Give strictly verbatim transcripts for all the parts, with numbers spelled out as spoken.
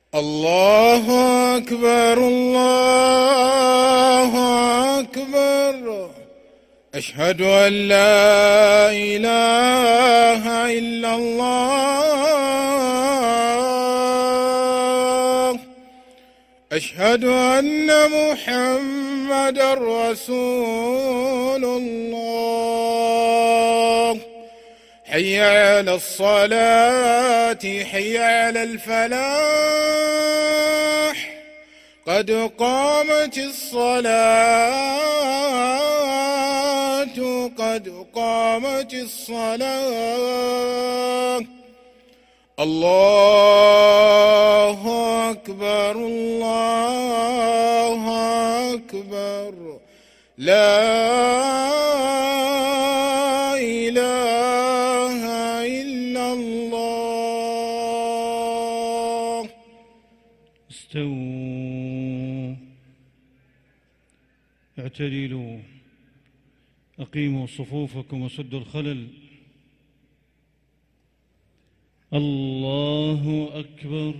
الله أكبر الله أكبر. أشهد أن لا إله إلا الله. أشهد أن محمدًا رسول الله. حي على الصلاة حي على الفلاح. قد قامت الصلاة قد قامت الصلاة. الله أكبر الله أكبر. لا إله إلا الله. استووا، اعتدلوا، أقيموا صفوفكم وسدوا الخلل. الله أكبر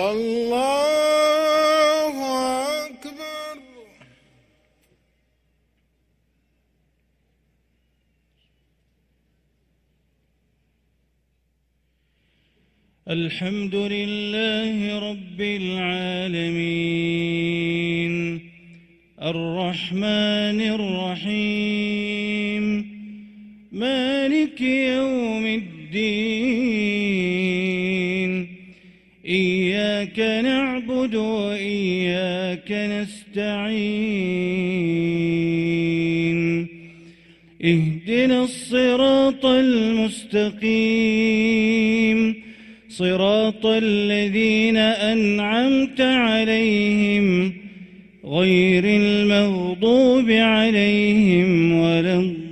الله أكبر. الحمد لله رب العالمين الرحمن الرحيم مالك يوم الدين. إياك نعبد وإياك نستعين. اهدنا الصراط المستقيم صراط الذين أنعمت عليهم غير المغضوب عليهم ولا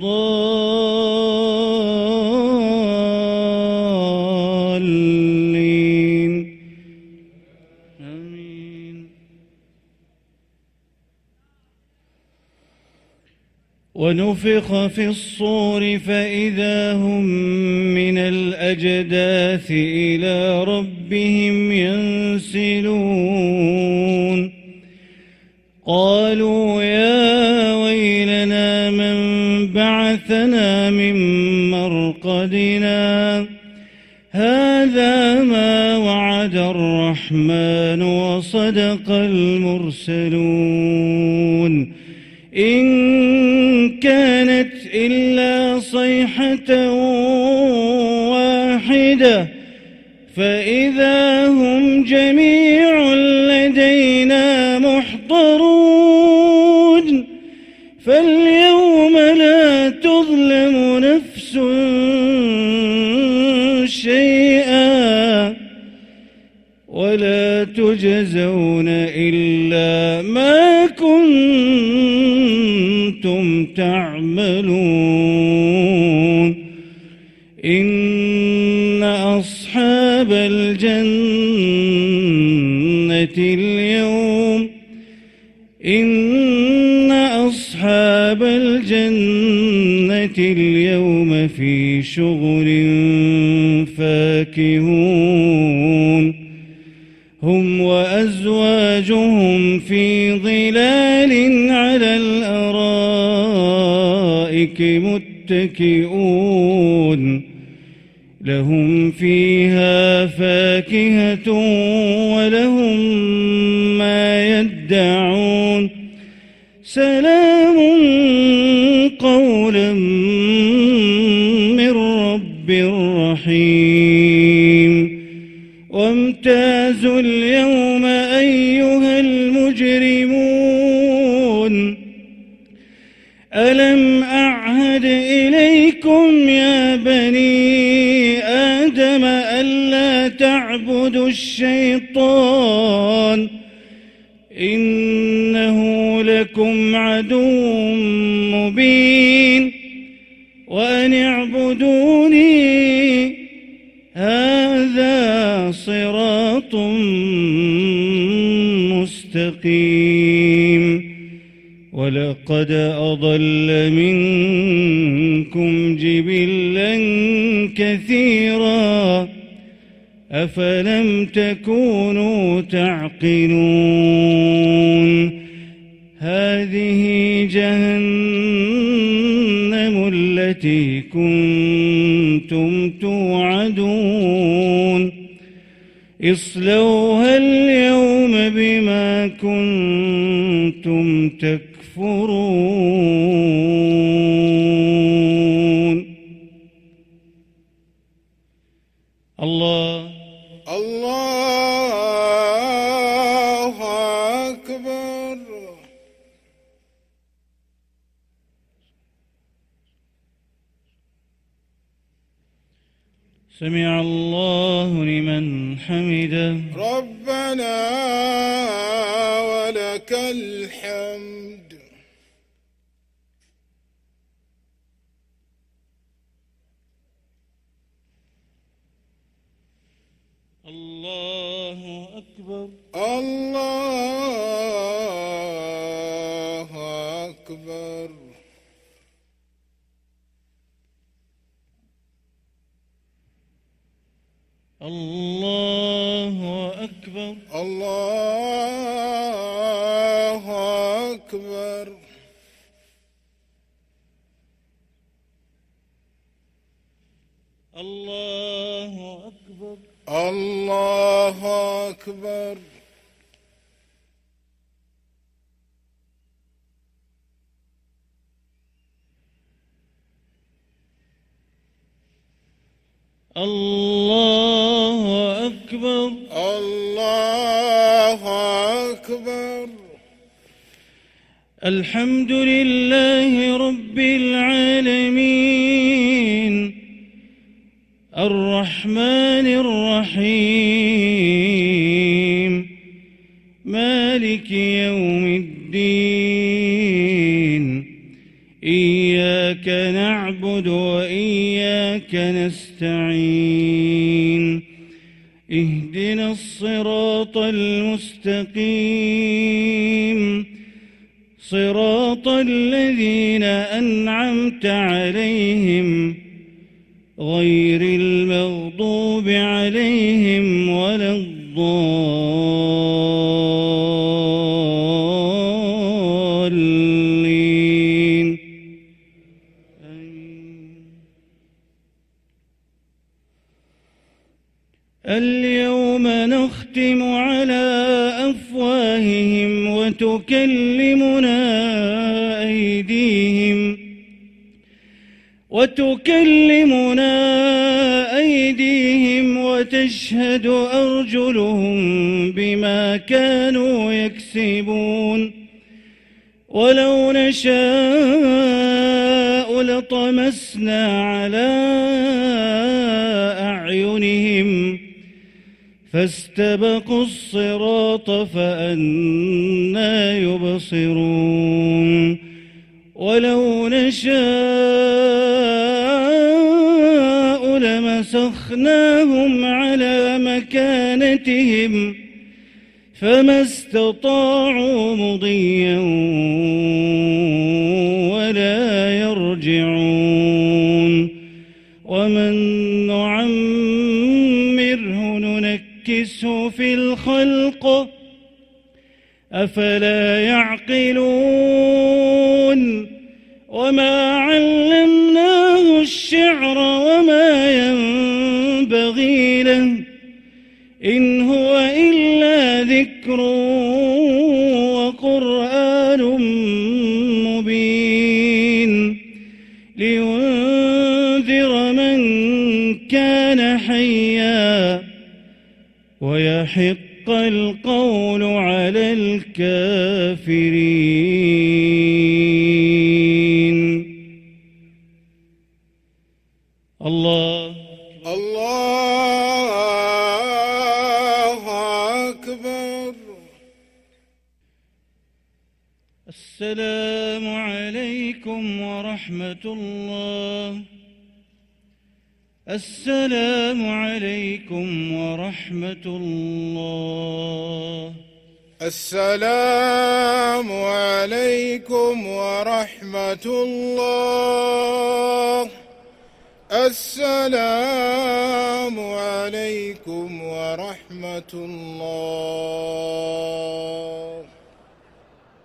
الضالين. آمين. ونفخ في الصور فإذا هم من الأجداث إلى ربهم ينسلون. قالوا يا ويلنا من بعثنا من مرقدنا هذا ما وعد الرحمن وصدق المرسلون. إن كانت إلا صيحة واحدة فإذا هم جميع لدينا محضرون. فاليوم لا تظلم نفس شيئا ولا تجزون إلا ما كنتم تعملون. إن أصحاب الجنة اليوم إن أصحاب الجنة اليوم في شغل فاكهون. هم وأزواجهم في ظلال على الأرائك متكئون. لهم فيها فاكهة ولهم ما يدعون. سلام قولا من رب رحيم. وامتازوا اليوم أيها المجرمون. ألم أعهد إليكم يا بني آدم ألا تعبدوا الشيطان إنه لكم عدو مبين. وأن اعبدوني هذا صراط مستقيم. ولقد أضل منكم جبلا كثيرا أفلم تكونوا تعقلون هذه جهنم التي كنتم توعدون اصلوها اليوم بما كنتم تكفرون. الله الله أكبر. سمع الله لمن حمده. ربنا ولك الحمد. الله أكبر. الله أكبر. الله أكبر. الله أكبر. الله أكبر. الله أكبر. الله أكبر. الله أكبر. الحمد لله رب العالمين الرحمن الرحيم مالك يوم الدين إياك نعبد وإياك نستعين اهدنا الصراط المستقيم صراط الذين أنعمت عليهم غير المغضوب عليهم ولا الضالين. اليوم نختم على أفواههم وتكلمنا أيديهم وتكلمنا أيديهم وتشهد أرجلهم بما كانوا يكسبون ولو نشاء لطمسنا على أعينهم فاستبقوا الصراط فأنى يبصرون ولو نشاء لمسخناهم على مكانتهم فما استطاعوا مضيا ولا يرجعون ومن نعمره ننكسه في الخلق أفلا يعقلون وما علمناه الشعر وما ينبغي له إن هو إلا ذكر وقرآن مبين لينذر من كان حيا ويحق القول على الكافرين. الله الله أكبر. السلام عليكم ورحمة الله. السلام عليكم ورحمة الله. السلام عليكم ورحمة الله. السلام عليكم ورحمة الله.